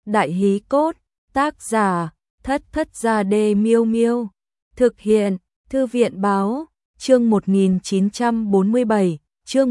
Đại hí cốt, tác giả, Thất Thất Gia Đê Miêu Miêu. Thực hiện, Thư viện báo, chương 1947, chương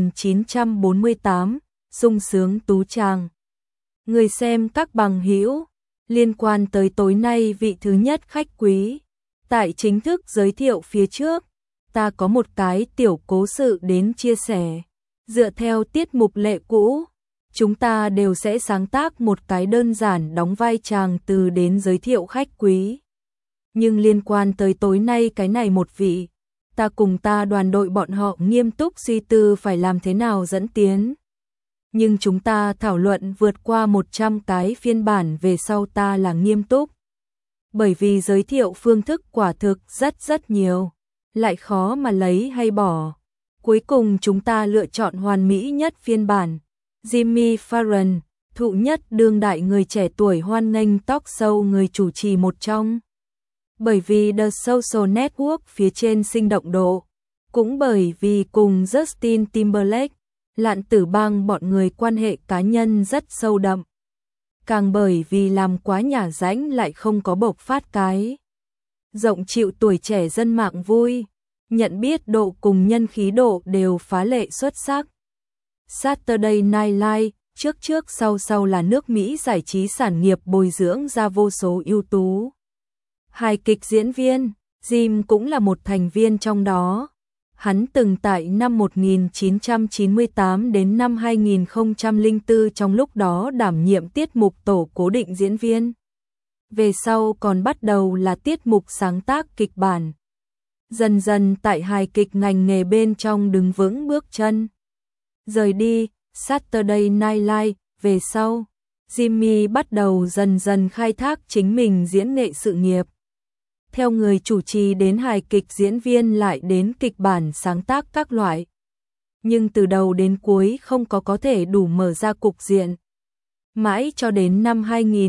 1948, sung sướng tú tràng. Người xem các bằng hữu, liên quan tới tối nay vị thứ nhất khách quý. Tại chính thức giới thiệu phía trước, ta có một cái tiểu cố sự đến chia sẻ. Dựa theo tiết mục lệ cũ, chúng ta đều sẽ sáng tác một cái đơn giản đóng vai tràng từ đến giới thiệu khách quý. Nhưng liên quan tới tối nay cái này một vị, ta cùng ta đoàn đội bọn họ nghiêm túc suy tư phải làm thế nào dẫn tiến. Nhưng chúng ta thảo luận vượt qua 100 cái phiên bản về sau ta là nghiêm túc. Bởi vì giới thiệu phương thức quả thực rất nhiều, lại khó mà lấy hay bỏ. Cuối cùng chúng ta lựa chọn hoàn mỹ nhất phiên bản. Jimmy Fallon, thụ nhất đương đại người trẻ tuổi hoan nghênh talk show người chủ trì một trong. Bởi vì The Social Network phía trên sinh động độ, cũng bởi vì cùng Justin Timberlake, Lạn Tử Bang bọn người quan hệ cá nhân rất sâu đậm. Càng bởi vì làm quá nhả rãnh lại không có bộc phát cái rộng chịu tuổi trẻ dân mạng vui, nhận biết độ cùng nhân khí độ đều phá lệ xuất sắc. Saturday Night Live, trước sau là nước Mỹ giải trí sản nghiệp bồi dưỡng ra vô số ưu tú hài kịch diễn viên, Jim cũng là một thành viên trong đó. Hắn từng tại năm 1998 đến năm 2004 trong lúc đó đảm nhiệm tiết mục tổ cố định diễn viên. Về sau còn bắt đầu là tiết mục sáng tác kịch bản. Dần dần tại hài kịch ngành nghề bên trong đứng vững bước chân. Rời đi Saturday Night Live về sau, Jimmy bắt đầu dần khai thác chính mình diễn nghệ sự nghiệp. Theo người chủ trì đến hài kịch diễn viên lại đến kịch bản sáng tác các loại. Nhưng từ đầu đến cuối không có thể đủ mở ra cục diện. Mãi cho đến năm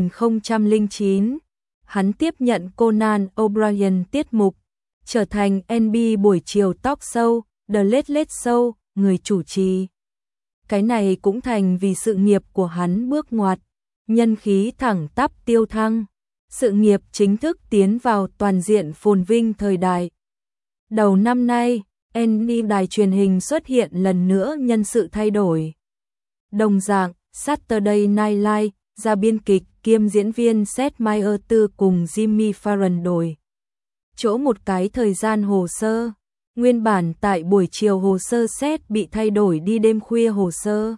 2009, hắn tiếp nhận Conan O'Brien tiết mục, trở thành NB buổi chiều talk show, The Late Late Show, người chủ trì. Cái này cũng thành vì sự nghiệp của hắn bước ngoặt, nhân khí thẳng tắp tiêu thăng. Sự nghiệp chính thức tiến vào toàn diện phồn vinh thời đại. Đầu năm nay, NB đài truyền hình xuất hiện lần nữa nhân sự thay đổi. Đồng dạng, Saturday Night Live, ra biên kịch kiêm diễn viên Seth Meyers Tư cùng Jimmy Fallon đổi chỗ một cái thời gian hồ sơ. Nguyên bản tại buổi chiều hồ sơ Seth bị thay đổi đi đêm khuya hồ sơ.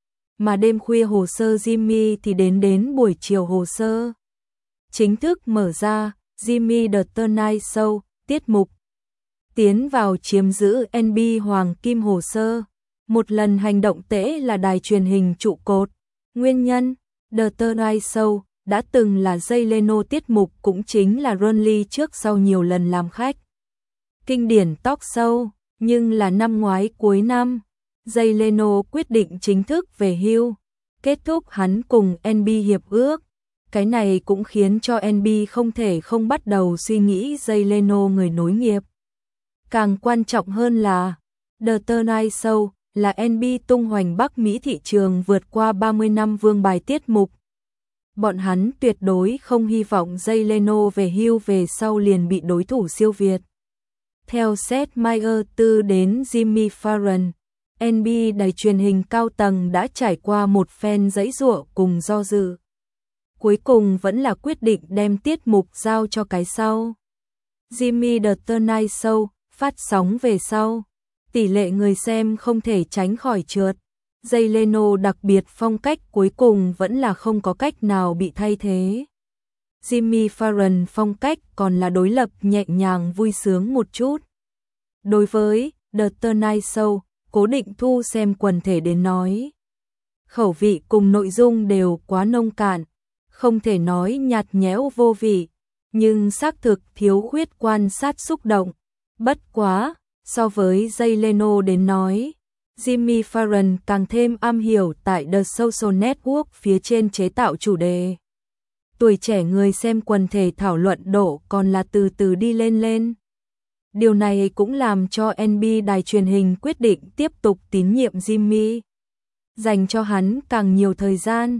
Mà đêm khuya hồ sơ Jimmy thì đến buổi chiều hồ sơ. Chính thức mở ra, Jimmy The Tonight Show, tiết mục. Tiến vào chiếm giữ NB Hoàng Kim hồ sơ. Một lần hành động tễ là đài truyền hình trụ cột. Nguyên nhân, The Tonight Show đã từng là Jay Leno tiết mục cũng chính là Ronly trước sau nhiều lần làm khách. Kinh điển talk show, nhưng là năm ngoái cuối năm, Jay Leno quyết định chính thức về hưu, kết thúc hắn cùng NB hiệp ước. Cái này cũng khiến cho NB không thể không bắt đầu suy nghĩ Jay Leno người nối nghiệp. Càng quan trọng hơn là, The Tonight Show là NB tung hoành Bắc Mỹ thị trường vượt qua 30 năm vương bài tiết mục. Bọn hắn tuyệt đối không hy vọng Jay Leno về hưu về sau liền bị đối thủ siêu việt. Theo Seth Meyers Tư đến Jimmy Fallon, NB đài truyền hình cao tầng đã trải qua một phen giãy giụa cùng do dự. Cuối cùng vẫn là quyết định đem tiết mục giao cho cái sau. Jimmy The Tonight Show phát sóng về sau, tỷ lệ người xem không thể tránh khỏi trượt. Jay Leno đặc biệt phong cách cuối cùng vẫn là không có cách nào bị thay thế. Jimmy Fallon phong cách còn là đối lập nhẹ nhàng vui sướng một chút. Đối với The Tonight Show, cố định thu xem quần thể đến nói, khẩu vị cùng nội dung đều quá nông cạn, không thể nói nhạt nhẽo vô vị, nhưng xác thực thiếu khuyết quan sát xúc động. Bất quá, so với Jay Leno đến nói, Jimmy Fallon càng thêm am hiểu tại The Social Network phía trên chế tạo chủ đề. Tuổi trẻ người xem quần thể thảo luận độ còn là từ từ đi lên. Điều này cũng làm cho NB đài truyền hình quyết định tiếp tục tín nhiệm Jimmy, dành cho hắn càng nhiều thời gian.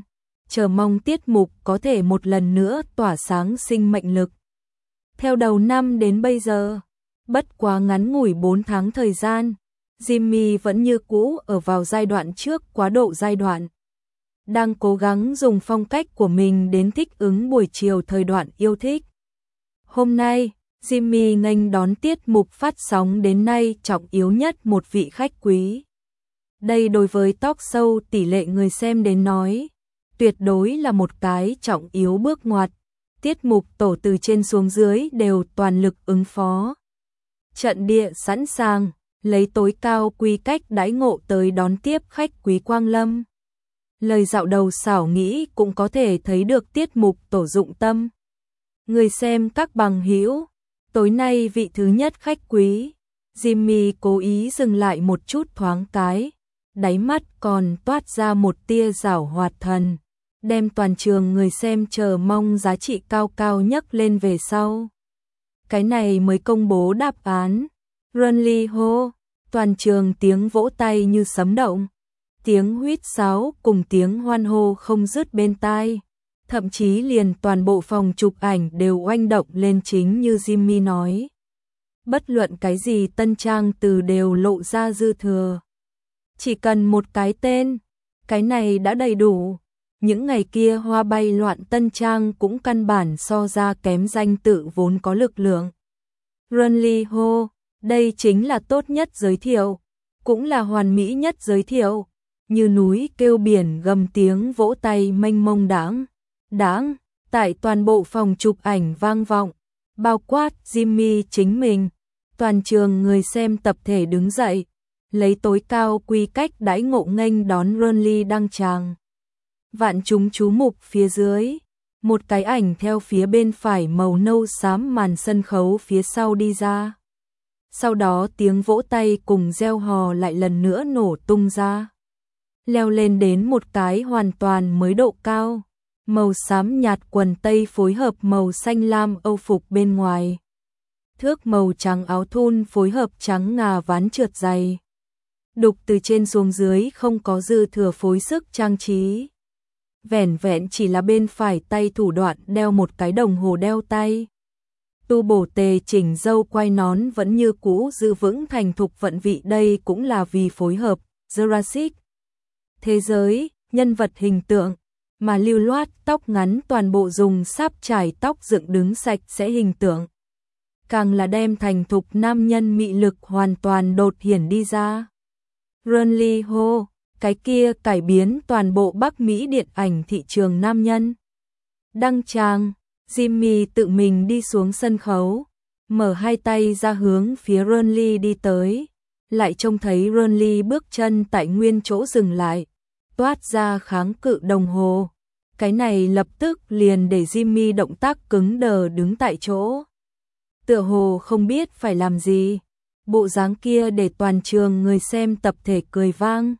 chờ mong tiết mục có thể một lần nữa tỏa sáng sinh mệnh lực. Theo đầu năm đến bây giờ, bất quá ngắn ngủi 4 tháng thời gian, Jimmy vẫn như cũ ở vào giai đoạn trước quá độ giai đoạn. Đang cố gắng dùng phong cách của mình đến thích ứng buổi chiều thời đoạn yêu thích. Hôm nay, Jimmy nghênh đón tiết mục phát sóng đến nay trọng yếu nhất một vị khách quý. Đây đối với talk show tỷ lệ người xem đến nói, tuyệt đối là một cái trọng yếu bước ngoặt. Tiết mục tổ từ trên xuống dưới đều toàn lực ứng phó. Trận địa sẵn sàng, lấy tối cao quy cách đãi ngộ tới đón tiếp khách quý quang lâm. Lời dạo đầu xảo nghĩ cũng có thể thấy được tiết mục tổ dụng tâm. Người xem các bằng hữu, tối nay vị thứ nhất khách quý, Jimmy cố ý dừng lại một chút thoáng cái, đáy mắt còn toát ra một tia giảo hoạt thần, đem toàn trường người xem chờ mong giá trị cao cao nhấc lên về sau. Cái này mới công bố đáp án. Runly hô, toàn trường tiếng vỗ tay như sấm động, tiếng huýt sáo cùng tiếng hoan hô không dứt bên tai. Thậm chí liền toàn bộ phòng chụp ảnh đều oanh động lên chính như Jimmy nói. Bất luận cái gì tân trang từ đều lộ ra dư thừa. Chỉ cần một cái tên, cái này đã đầy đủ. Những ngày kia hoa bay loạn tân trang cũng căn bản so ra kém danh tự vốn có lực lượng. Runly hô, đây chính là tốt nhất giới thiệu, cũng là hoàn mỹ nhất giới thiệu. Như núi kêu biển gầm tiếng vỗ tay mênh mông đáng, tại toàn bộ phòng chụp ảnh vang vọng, bao quát Jimmy chính mình, toàn trường người xem tập thể đứng dậy, lấy tối cao quy cách đãi ngộ nghênh đón Runly đăng tràng. Vạn chúng chú mục phía dưới, một cái ảnh theo phía bên phải màu nâu xám màn sân khấu phía sau đi ra. Sau đó tiếng vỗ tay cùng reo hò lại lần nữa nổ tung ra, leo lên đến một cái hoàn toàn mới độ cao. Màu xám nhạt quần tây phối hợp màu xanh lam âu phục bên ngoài. Thước màu trắng áo thun phối hợp trắng ngà ván trượt dày. Đục từ trên xuống dưới không có dư thừa phối sức trang trí. Vẻn vẹn chỉ là bên phải tay thủ đoạn đeo một cái đồng hồ đeo tay. Tu bổ tề chỉnh râu quai nón vẫn như cũ giữ vững thành thục vận vị, đây cũng là vì phối hợp Jurassic thế giới, nhân vật hình tượng. Mà lưu loát tóc ngắn toàn bộ dùng sáp trải tóc dựng đứng sạch sẽ hình tượng. Càng là đem thành thục nam nhân mị lực hoàn toàn đột hiển đi ra. Runly hô, cái kia cải biến toàn bộ Bắc Mỹ điện ảnh thị trường nam nhân. Đăng tràng, Jimmy tự mình đi xuống sân khấu, mở hai tay ra hướng phía Runly đi tới, lại trông thấy Runly bước chân tại nguyên chỗ dừng lại, toát ra kháng cự đồng hồ. Cái này lập tức liền để Jimmy động tác cứng đờ đứng tại chỗ. Tựa hồ không biết phải làm gì. Bộ dáng kia để toàn trường người xem tập thể cười vang.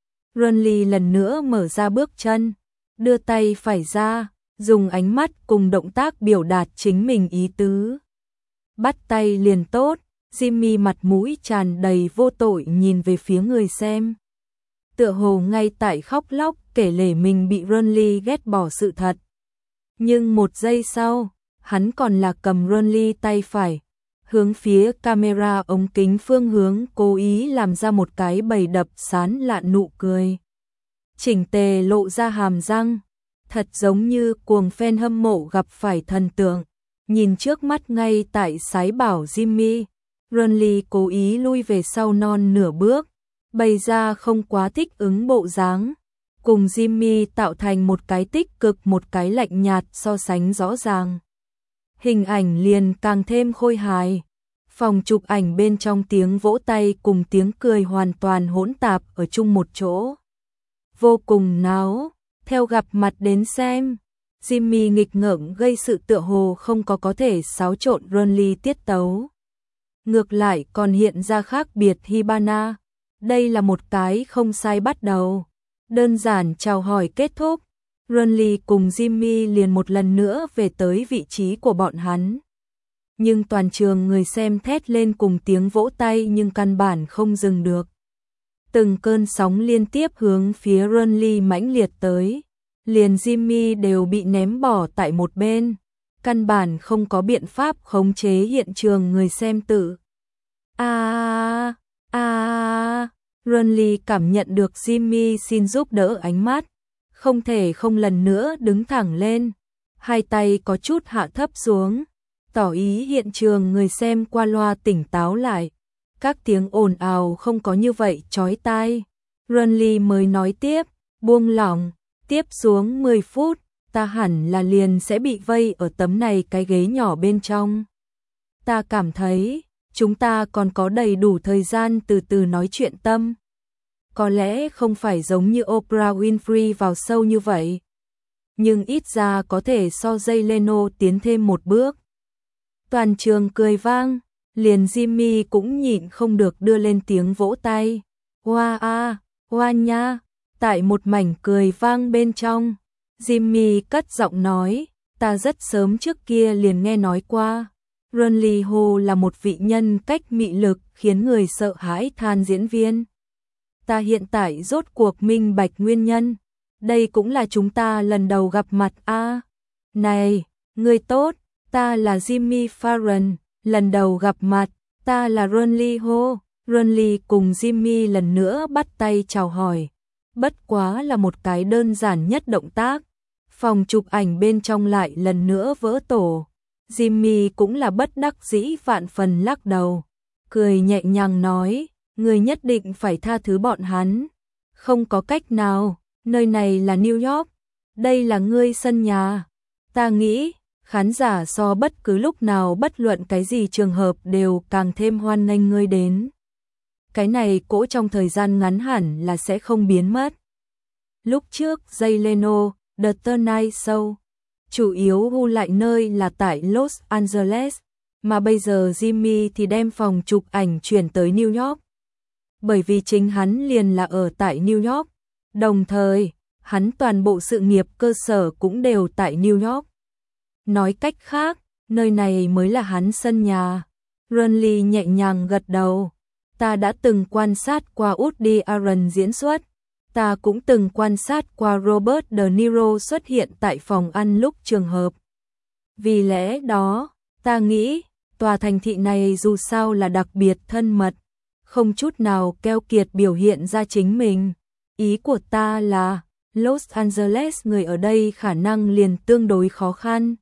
Runly lần nữa mở ra bước chân, đưa tay phải ra, dùng ánh mắt cùng động tác biểu đạt chính mình ý tứ. Bắt tay liền tốt, Jimmy mặt mũi tràn đầy vô tội nhìn về phía người xem. Tựa hồ ngay tại khóc lóc kể lể mình bị Runly ghét bỏ sự thật. Nhưng một giây sau, hắn còn là cầm Runly tay phải, hướng phía camera ống kính phương hướng cố ý làm ra một cái bầy đập sán lạn nụ cười. Chỉnh tề lộ ra hàm răng, thật giống như cuồng fan hâm mộ gặp phải thần tượng. Nhìn trước mắt ngay tại sái bảo Jimmy, Runly cố ý lui về sau non nửa bước, bày ra không quá thích ứng bộ dáng, cùng Jimmy tạo thành một cái tích cực một cái lạnh nhạt so sánh rõ ràng. Hình ảnh liền càng thêm khôi hài. Phòng chụp ảnh bên trong tiếng vỗ tay cùng tiếng cười hoàn toàn hỗn tạp ở chung một chỗ. Vô cùng náo, theo gặp mặt đến xem, Jimmy nghịch ngợm gây sự tựa hồ không có thể xáo trộn Runly tiết tấu. Ngược lại còn hiện ra khác biệt Hibana. Đây là một cái không sai bắt đầu. Đơn giản chào hỏi kết thúc, Runly cùng Jimmy liền một lần nữa về tới vị trí của bọn hắn. Nhưng toàn trường người xem thét lên cùng tiếng vỗ tay nhưng căn bản không dừng được. Từng cơn sóng liên tiếp hướng phía Runly mãnh liệt tới. liền Jimmy đều bị ném bỏ tại một bên, căn bản không có biện pháp khống chế hiện trường người xem tự. Ronly cảm nhận được Jimmy xin giúp đỡ ánh mắt, không thể không lần nữa đứng thẳng lên, hai tay có chút hạ thấp xuống, tỏ ý hiện trường người xem qua loa tỉnh táo lại. Các tiếng ồn ào không có như vậy chói tai. Ronly mới nói tiếp, buông lỏng, tiếp xuống 10 phút, ta hẳn là liền sẽ bị vây ở tấm này cái ghế nhỏ bên trong. Ta cảm thấy, chúng ta còn có đầy đủ thời gian từ từ nói chuyện tâm. Có lẽ không phải giống như Oprah Winfrey vào sâu như vậy, nhưng ít ra có thể so Jay Leno tiến thêm một bước. Toàn trường cười vang, liền Jimmy cũng nhịn không được đưa lên tiếng vỗ tay. Hoa nha, tại một mảnh cười vang bên trong, Jimmy cất giọng nói, ta rất sớm trước kia liền nghe nói qua. Ronly Ho là một vị nhân cách mị lực khiến người sợ hãi than diễn viên. Ta hiện tại rốt cuộc minh bạch nguyên nhân. Đây cũng là chúng ta lần đầu gặp mặt a. Này, người tốt, ta là Jimmy Fallon, lần đầu gặp mặt, ta là Ronly Ho. Ronly cùng Jimmy lần nữa bắt tay chào hỏi. Bất quá là một cái đơn giản nhất động tác. Phòng chụp ảnh bên trong lại lần nữa vỡ tổ. Jimmy cũng là bất đắc dĩ vạn phần lắc đầu, cười nhẹ nhàng nói, người nhất định phải tha thứ bọn hắn. Không có cách nào, nơi này là New York, đây là ngươi sân nhà. Ta nghĩ, khán giả so bất cứ lúc nào bất luận cái gì trường hợp đều càng thêm hoan nghênh ngươi đến. Cái này cỗ trong thời gian ngắn hẳn là sẽ không biến mất. Lúc trước Jay Leno, The Tonight Show, chủ yếu hu lại nơi là tại Los Angeles, mà bây giờ Jimmy thì đem phòng chụp ảnh chuyển tới New York. Bởi vì chính hắn liền là ở tại New York, đồng thời, hắn toàn bộ sự nghiệp cơ sở cũng đều tại New York. Nói cách khác, nơi này mới là hắn sân nhà. Ronly nhẹ nhàng gật đầu. Ta đã từng quan sát qua Woody Allen diễn xuất. Ta cũng từng quan sát qua Robert De Niro xuất hiện tại phòng ăn lúc trường hợp. Vì lẽ đó, ta nghĩ, tòa thành thị này dù sao là đặc biệt thân mật, không chút nào keo kiệt biểu hiện ra chính mình. Ý của ta là, Los Angeles người ở đây khả năng liền tương đối khó khăn.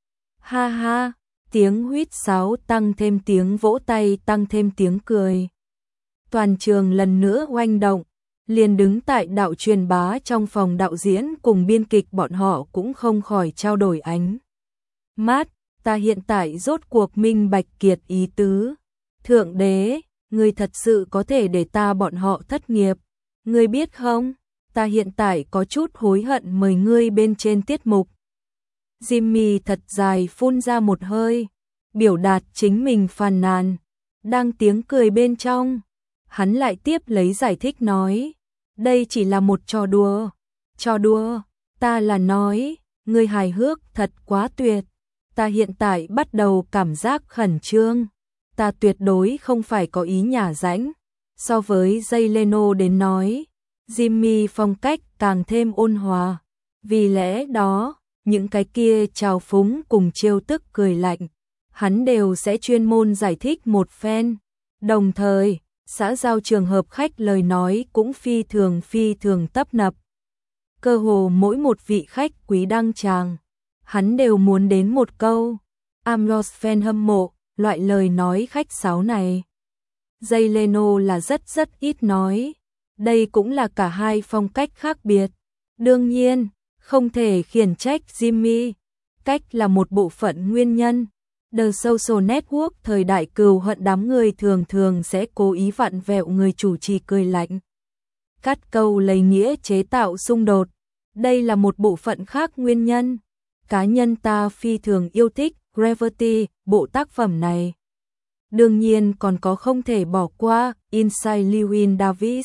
Ha ha, tiếng huýt sáo tăng thêm tiếng vỗ tay tăng thêm tiếng cười. Toàn trường lần nữa oanh động. Liền đứng tại đạo truyền bá trong phòng đạo diễn cùng biên kịch bọn họ cũng không khỏi trao đổi ánh mắt. Ta hiện tại rốt cuộc minh bạch kiệt ý tứ. Thượng đế, ngươi thật sự có thể để ta bọn họ thất nghiệp. Ngươi biết không, ta hiện tại có chút hối hận mời ngươi bên trên tiết mục. Jimmy thật dài phun ra một hơi, biểu đạt chính mình phàn nàn. Đang tiếng cười bên trong, hắn lại tiếp lấy giải thích nói. Đây chỉ là một trò đùa. Trò đùa, ta là nói, ngươi hài hước thật quá tuyệt. Ta hiện tại bắt đầu cảm giác khẩn trương. Ta tuyệt đối không phải có ý nhả rãnh. So với Jay Leno đến nói, Jimmy phong cách càng thêm ôn hòa. Vì lẽ đó, những cái kia trào phúng cùng trêu tức cười lạnh, hắn đều sẽ chuyên môn giải thích một phen. Đồng thời, xã giao trường hợp khách lời nói cũng phi thường tấp nập. Cơ hồ mỗi một vị khách quý đăng tràng, hắn đều muốn đến một câu. I'm your fan hâm mộ, loại lời nói khách sáo này. Jay Leno là rất ít nói. Đây cũng là cả hai phong cách khác biệt. Đương nhiên, không thể khiển trách Jimmy. Cách là một bộ phận nguyên nhân. The Social Network thời đại cừu hận đám người thường sẽ cố ý vặn vẹo người chủ trì cười lạnh. Cắt câu lấy nghĩa chế tạo xung đột. Đây là một bộ phận khác nguyên nhân. Cá nhân ta phi thường yêu thích Gravity, bộ tác phẩm này. Đương nhiên còn có không thể bỏ qua Inside Llewyn Davis.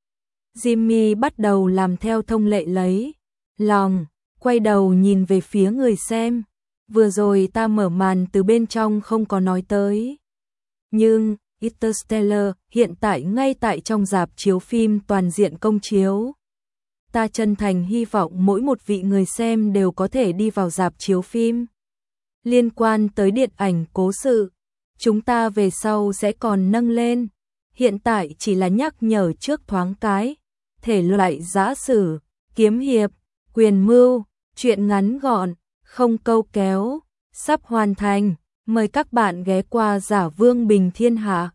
Jimmy bắt đầu làm theo thông lệ lấy lòng, quay đầu nhìn về phía người xem. Vừa rồi ta mở màn từ bên trong không có nói tới. Nhưng, Interstellar hiện tại ngay tại trong rạp chiếu phim toàn diện công chiếu. ta chân thành hy vọng mỗi một vị người xem đều có thể đi vào rạp chiếu phim. Liên quan tới điện ảnh cố sự, chúng ta về sau sẽ còn nâng lên. Hiện tại chỉ là nhắc nhở trước thoáng cái. Thể loại giã sử, kiếm hiệp, quyền mưu, truyện ngắn gọn, không câu kéo, sắp hoàn thành. Mời các bạn ghé qua Giả Vương Bình Thiên Hạ.